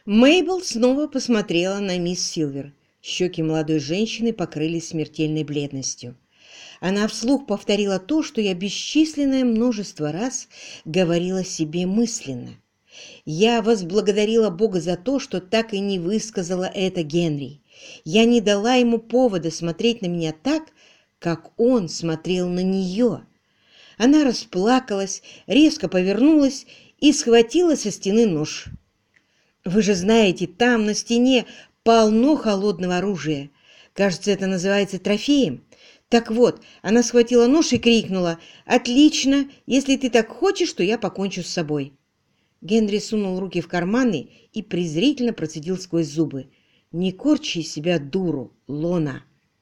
Мейбл снова посмотрела на мисс Силвер. Щеки молодой женщины покрылись смертельной бледностью. Она вслух повторила то, что я бесчисленное множество раз говорила себе мысленно. Я возблагодарила Бога за то, что так и не высказала это Генри. Я не дала ему повода смотреть на меня так, как он смотрел на нее. Она расплакалась, резко повернулась и схватила со стены нож. Вы же знаете, там на стене полно холодного оружия. Кажется, это называется трофеем. Так вот, она схватила нож и крикнула: «Отлично! Если ты так хочешь, то я покончу с собой». Генри сунул руки в карманы и презрительно процедил сквозь зубы: «Не корчи из себя дуру, Лона!»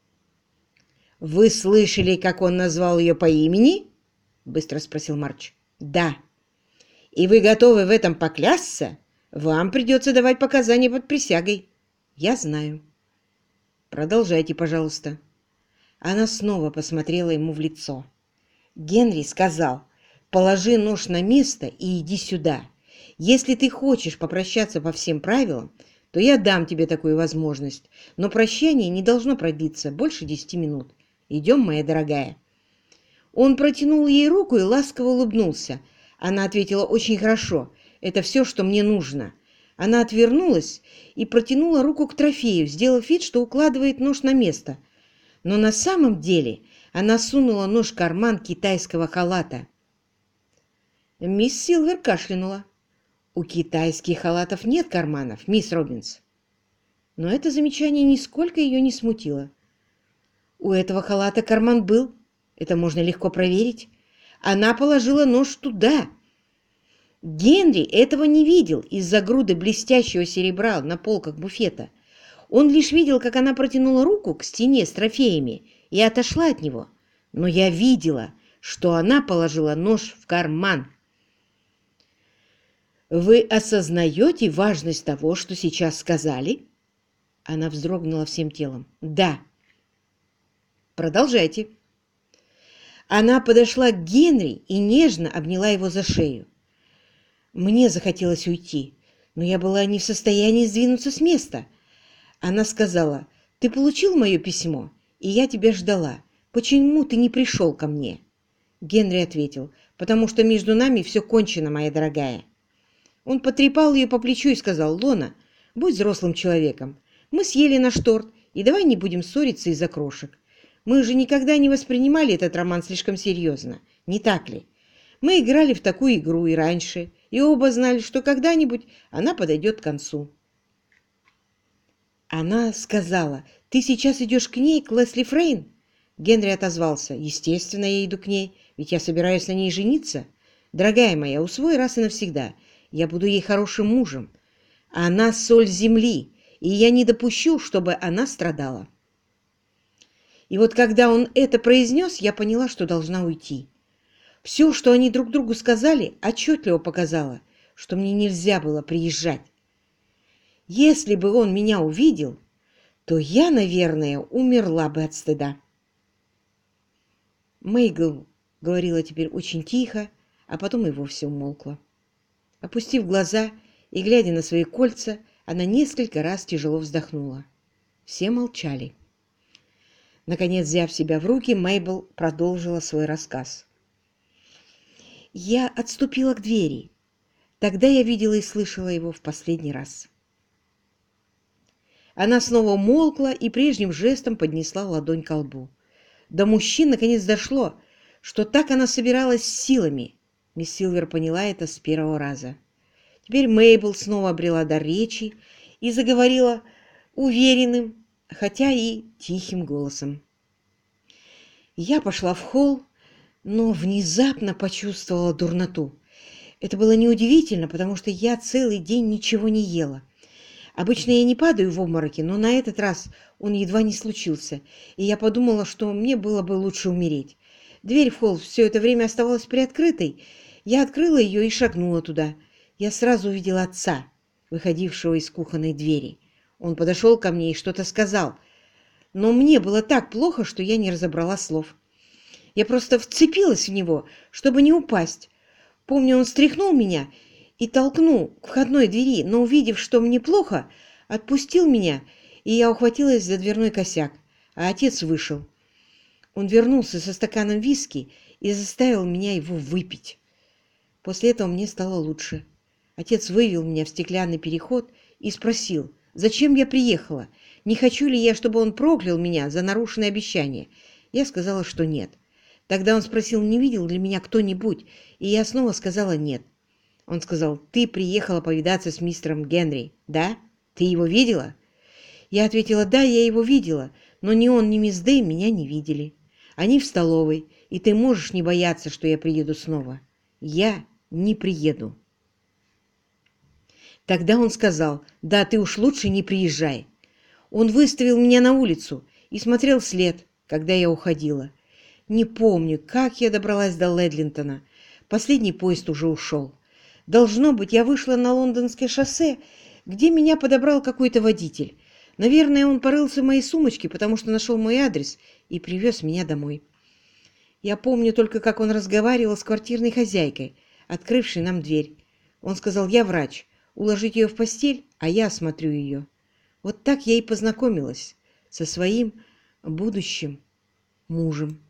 «Вы слышали, как он назвал ее по имени?» — быстро спросил Марч. «Да. И вы готовы в этом поклясться? Вам придется давать показания под присягой». «Я знаю». «Продолжайте, пожалуйста». Она снова посмотрела ему в лицо. Генри сказал: «Положи нож на место и иди сюда. Если ты хочешь попрощаться по всем правилам, то я дам тебе такую возможность, но прощание не должно продлиться больше 10 минут. Идем, моя дорогая». Он протянул ей руку и ласково улыбнулся. Она ответила: «Очень хорошо. Это все, что мне нужно». Она отвернулась и протянула руку к трофею, сделав вид, что укладывает нож на место. Но на самом деле она сунула нож в карман китайского халата. Мисс Силвер кашлянула. «У китайских халатов нет карманов, мисс Робинс». Но это замечание нисколько ее не смутило. «У этого халата карман был. Это можно легко проверить. Она положила нож туда». Генри этого не видел из-за груды блестящего серебра на полках буфета. Он лишь видел, как она протянула руку к стене с трофеями и отошла от него. Но я видела, что она положила нож в карман. «Вы осознаете важность того, что сейчас сказали?» Она вздрогнула всем телом. «Да». «Продолжайте». Она подошла к Генри и нежно обняла его за шею. Мне захотелось уйти, но я была не в состоянии сдвинуться с места. Она сказала: «Ты получил мое письмо, и я тебя ждала. Почему ты не пришел ко мне?» Генри ответил: «Потому что между нами все кончено, моя дорогая». Он потрепал ее по плечу и сказал: «Лона, будь взрослым человеком. Мы съели наш торт, и давай не будем ссориться из-за крошек. Мы же никогда не воспринимали этот роман слишком серьезно, не так ли? Мы играли в такую игру и раньше, и оба знали, что когда-нибудь она подойдет к концу». Она сказала: «Ты сейчас идешь к ней, к Лесли Фрейн?» Генри отозвался: «Естественно, я иду к ней, ведь я собираюсь на ней жениться. Дорогая моя, усвой раз и навсегда, я буду ей хорошим мужем. Она соль земли, и я не допущу, чтобы она страдала». И вот когда он это произнес, я поняла, что должна уйти. Все, что они друг другу сказали, отчетливо показало, что мне нельзя было приезжать. Если бы он меня увидел, то я, наверное, умерла бы от стыда. Мейгл говорила теперь очень тихо, а потом и вовсе умолкла. Опустив глаза и глядя на свои кольца, она несколько раз тяжело вздохнула. Все молчали. Наконец, взяв себя в руки, Мейбл продолжила свой рассказ. «Я отступила к двери. Тогда я видела и слышала его в последний раз». Она снова молкла и прежним жестом поднесла ладонь ко лбу. До мужчин наконец дошло, что так она собиралась с силами. Мисс Силвер поняла это с первого раза. Теперь Мейбл снова обрела дар речи и заговорила уверенным, хотя и тихим голосом. «Я пошла в холл, но внезапно почувствовала дурноту. Это было неудивительно, потому что я целый день ничего не ела. Обычно я не падаю в обмороки, но на этот раз он едва не случился, и я подумала, что мне было бы лучше умереть. Дверь в холл все это время оставалась приоткрытой. Я открыла ее и шагнула туда. Я сразу увидела отца, выходившего из кухонной двери. Он подошел ко мне и что-то сказал, но мне было так плохо, что я не разобрала слов. Я просто вцепилась в него, чтобы не упасть. Помню, он стряхнул меня, и толкнул к входной двери, но, увидев, что мне плохо, отпустил меня, и я ухватилась за дверной косяк, а отец вышел. Он вернулся со стаканом виски и заставил меня его выпить. После этого мне стало лучше. Отец вывел меня в стеклянный переход и спросил, зачем я приехала, не хочу ли я, чтобы он проклял меня за нарушенное обещание. Я сказала, что нет. Тогда он спросил, не видел ли меня кто-нибудь, и я снова сказала нет. Он сказал, ты приехала повидаться с мистером Генри, да? Ты его видела? Я ответила, да, я его видела, но ни он, ни мисс Дэй меня не видели. Они в столовой, и ты можешь не бояться, что я приеду снова. Я не приеду. Тогда он сказал, да, ты уж лучше не приезжай. Он выставил меня на улицу и смотрел вслед, когда я уходила. Не помню, как я добралась до Ледлинтона. Последний поезд уже ушел. Должно быть, я вышла на Лондонское шоссе, где меня подобрал какой-то водитель. Наверное, он порылся в моей сумочке, потому что нашел мой адрес и привез меня домой. Я помню только, как он разговаривал с квартирной хозяйкой, открывшей нам дверь. Он сказал, я врач, уложить ее в постель, а я осмотрю ее. Вот так я и познакомилась со своим будущим мужем.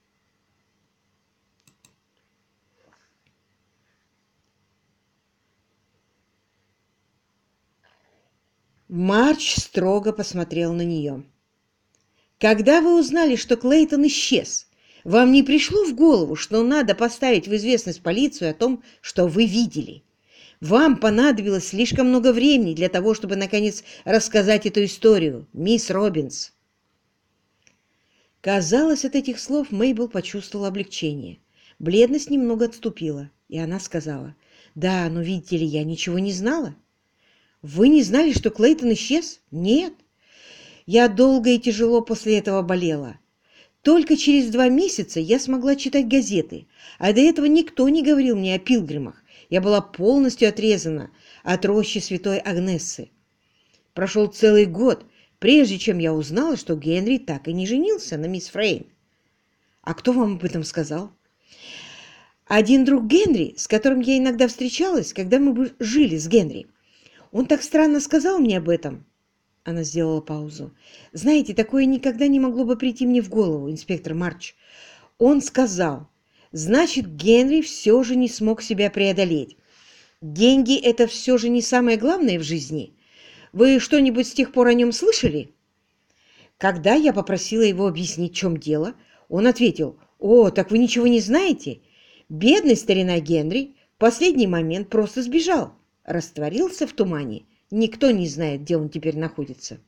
Марч строго посмотрел на нее. «Когда вы узнали, что Клейтон исчез, вам не пришло в голову, что надо поставить в известность полицию о том, что вы видели? Вам понадобилось слишком много времени для того, чтобы, наконец, рассказать эту историю, мисс Робинс». Казалось, от этих слов Мейбл почувствовала облегчение. Бледность немного отступила, и она сказала, «Да, но, видите ли, я ничего не знала». «Вы не знали, что Клейтон исчез?» «Нет. Я долго и тяжело после этого болела. Только через 2 месяца я смогла читать газеты, а до этого никто не говорил мне о пилгримах. Я была полностью отрезана от рощи святой Агнессы. Прошел целый год, прежде чем я узнала, что Генри так и не женился на мисс Фрейн». «А кто вам об этом сказал?» «Один друг Генри, с которым я иногда встречалась, когда мы жили с Генри. Он так странно сказал мне об этом». Она сделала паузу. «Знаете, такое никогда не могло бы прийти мне в голову, инспектор Марч. Он сказал, значит, Генри все же не смог себя преодолеть. Деньги — это все же не самое главное в жизни. Вы что-нибудь с тех пор о нем слышали?» Когда я попросила его объяснить, в чем дело, он ответил, «О, так вы ничего не знаете? Бедный старина Генри в последний момент просто сбежал. Растворился в тумане. Никто не знает, где он теперь находится».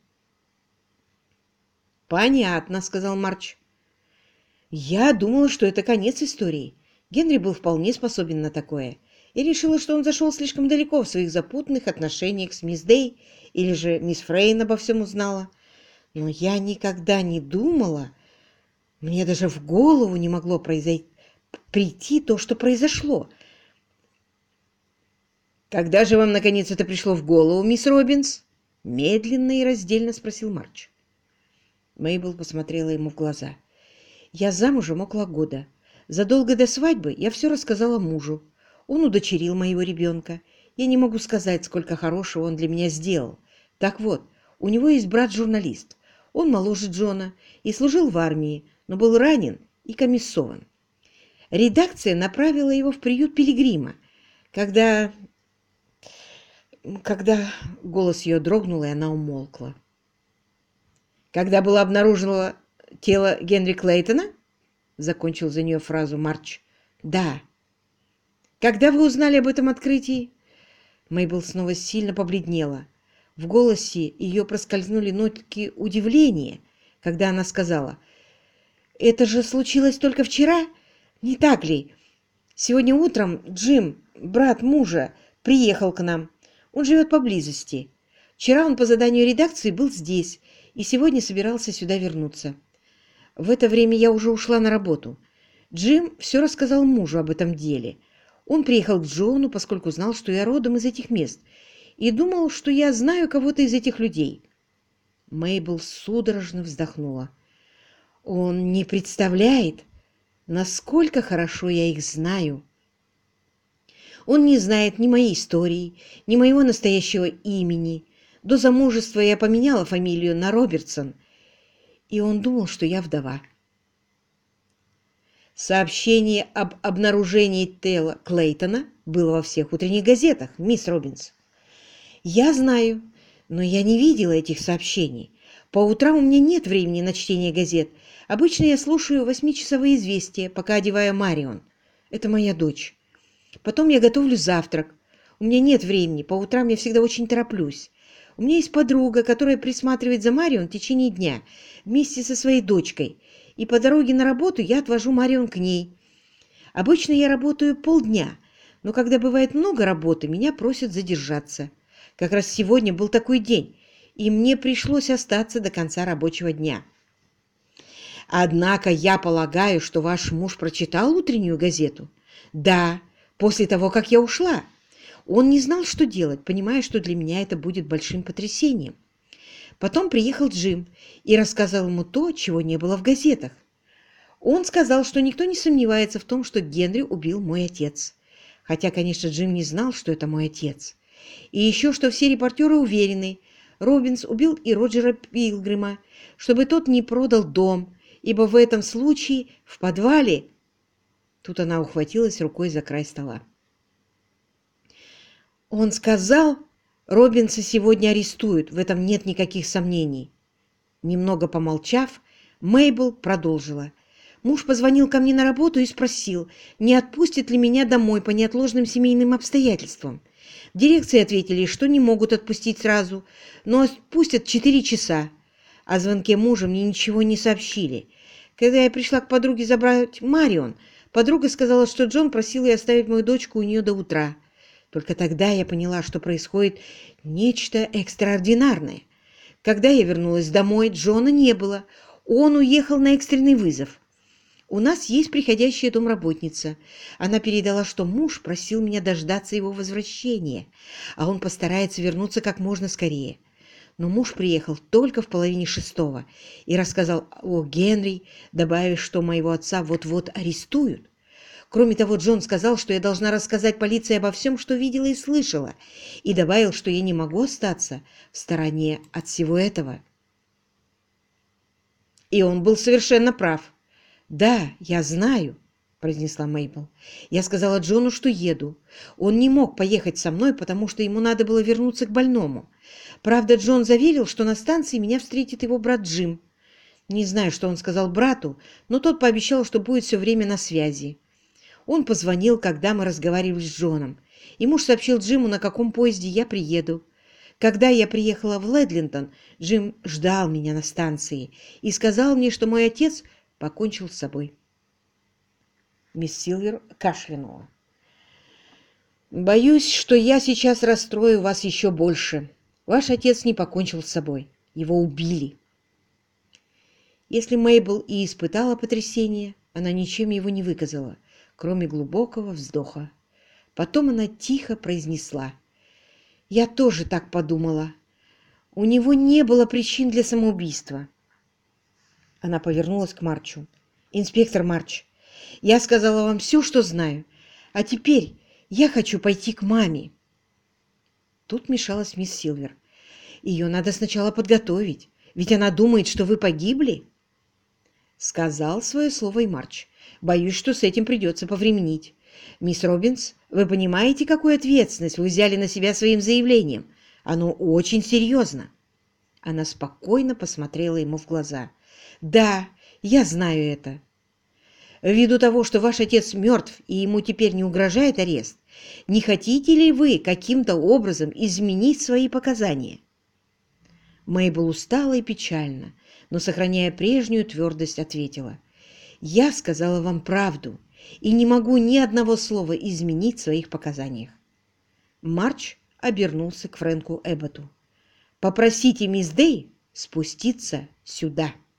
«Понятно», — сказал Марч. «Я думала, что это конец истории. Генри был вполне способен на такое. И решила, что он зашел слишком далеко в своих запутанных отношениях с мисс Дэй, или же мисс Фрейн обо всем узнала. Но я никогда не думала, мне даже в голову не могло прийти то, что произошло». «Когда же вам, наконец, это пришло в голову, мисс Робинс?» — медленно и раздельно спросил Марч. Мейбл посмотрела ему в глаза. «Я замужем около года. Задолго до свадьбы я все рассказала мужу. Он удочерил моего ребенка. Я не могу сказать, сколько хорошего он для меня сделал. Так вот, у него есть брат-журналист. Он моложе Джона и служил в армии, но был ранен и комиссован. Редакция направила его в приют Пилигрима, когда голос ее дрогнул, и она умолкла. «Когда было обнаружено тело Генри Клейтона?» — закончил за нее фразу Марч. «Да». «Когда вы узнали об этом открытии?» Мейбл снова сильно побледнела. В голосе ее проскользнули нотки удивления, когда она сказала, «Это же случилось только вчера, не так ли? Сегодня утром Джим, брат мужа, приехал к нам. Он живет поблизости. Вчера он по заданию редакции был здесь и сегодня собирался сюда вернуться. В это время я уже ушла на работу. Джим все рассказал мужу об этом деле. Он приехал к Джону, поскольку знал, что я родом из этих мест, и думал, что я знаю кого-то из этих людей». Мейбл судорожно вздохнула. «Он не представляет, насколько хорошо я их знаю. Он не знает ни моей истории, ни моего настоящего имени. До замужества я поменяла фамилию на Робертсон, и он думал, что я вдова. Сообщение об обнаружении тела Клейтона было во всех утренних газетах, мисс Робинс. Я знаю, но я не видела этих сообщений. По утрам у меня нет времени на чтение газет. Обычно я слушаю 8-часовые известия, пока одеваю Марион. Это моя дочь. Потом я готовлю завтрак. У меня нет времени, по утрам я всегда очень тороплюсь. У меня есть подруга, которая присматривает за Марион в течение дня вместе со своей дочкой, и по дороге на работу я отвожу Марион к ней. Обычно я работаю полдня, но когда бывает много работы, меня просят задержаться. Как раз сегодня был такой день, и мне пришлось остаться до конца рабочего дня. Однако я полагаю, что ваш муж прочитал утреннюю газету? Да, после того, как я ушла. Он не знал, что делать, понимая, что для меня это будет большим потрясением. Потом приехал Джим и рассказал ему то, чего не было в газетах. Он сказал, что никто не сомневается в том, что Генри убил мой отец. Хотя, конечно, Джим не знал, что это мой отец. И еще, что все репортеры уверены, Робинс убил и Роджера Пилгрима, чтобы тот не продал дом, ибо в этом случае в подвале... Тут она ухватилась рукой за край стола. Он сказал, Робинса сегодня арестуют, в этом нет никаких сомнений. Немного помолчав, Мейбл продолжила. Муж позвонил ко мне на работу и спросил, не отпустят ли меня домой по неотложным семейным обстоятельствам. В дирекции ответили, что не могут отпустить сразу, но отпустят 4 часа. О звонке мужа мне ничего не сообщили. Когда я пришла к подруге забрать Марион, подруга сказала, что Джон просил ее оставить мою дочку у нее до утра. Только тогда я поняла, что происходит нечто экстраординарное. Когда я вернулась домой, Джона не было. Он уехал на экстренный вызов. У нас есть приходящая домработница. Она передала, что муж просил меня дождаться его возвращения, а он постарается вернуться как можно скорее. Но муж приехал только в 5:30 и рассказал о Генри, добавив, что моего отца вот-вот арестуют. Кроме того, Джон сказал, что я должна рассказать полиции обо всем, что видела и слышала, и добавил, что я не могу остаться в стороне от всего этого. И он был совершенно прав. «Да, я знаю», — произнесла Мейбл. «Я сказала Джону, что еду. Он не мог поехать со мной, потому что ему надо было вернуться к больному. Правда, Джон заверил, что на станции меня встретит его брат Джим. Не знаю, что он сказал брату, но тот пообещал, что будет все время на связи. Он позвонил, когда мы разговаривали с Джоном, и муж сообщил Джиму, на каком поезде я приеду. Когда я приехала в Ледлинтон, Джим ждал меня на станции и сказал мне, что мой отец покончил с собой». Мисс Силвер кашлянула. «Боюсь, что я сейчас расстрою вас еще больше. Ваш отец не покончил с собой. Его убили». Если Мейбл и испытала потрясение, она ничем его не выказала, кроме глубокого вздоха. Потом она тихо произнесла: «Я тоже так подумала. У него не было причин для самоубийства». Она повернулась к Марчу. «Инспектор Марч, я сказала вам все, что знаю, а теперь я хочу пойти к маме». Тут вмешалась мисс Силвер. «Ее надо сначала подготовить, ведь она думает, что вы погибли». Сказал свое слово и Марч. «Боюсь, что с этим придется повременить. Мисс Робинс, вы понимаете, какую ответственность вы взяли на себя своим заявлением? Оно очень серьезно». Она спокойно посмотрела ему в глаза. «Да, я знаю это. Ввиду того, что ваш отец мертв и ему теперь не угрожает арест, не хотите ли вы каким-то образом изменить свои показания?» Мейбл устала и печально, но, сохраняя прежнюю твердость, ответила: «Я сказала вам правду и не могу ни одного слова изменить в своих показаниях». Марч обернулся к Фрэнку Эбботу. «Попросите мисс Дэй спуститься сюда».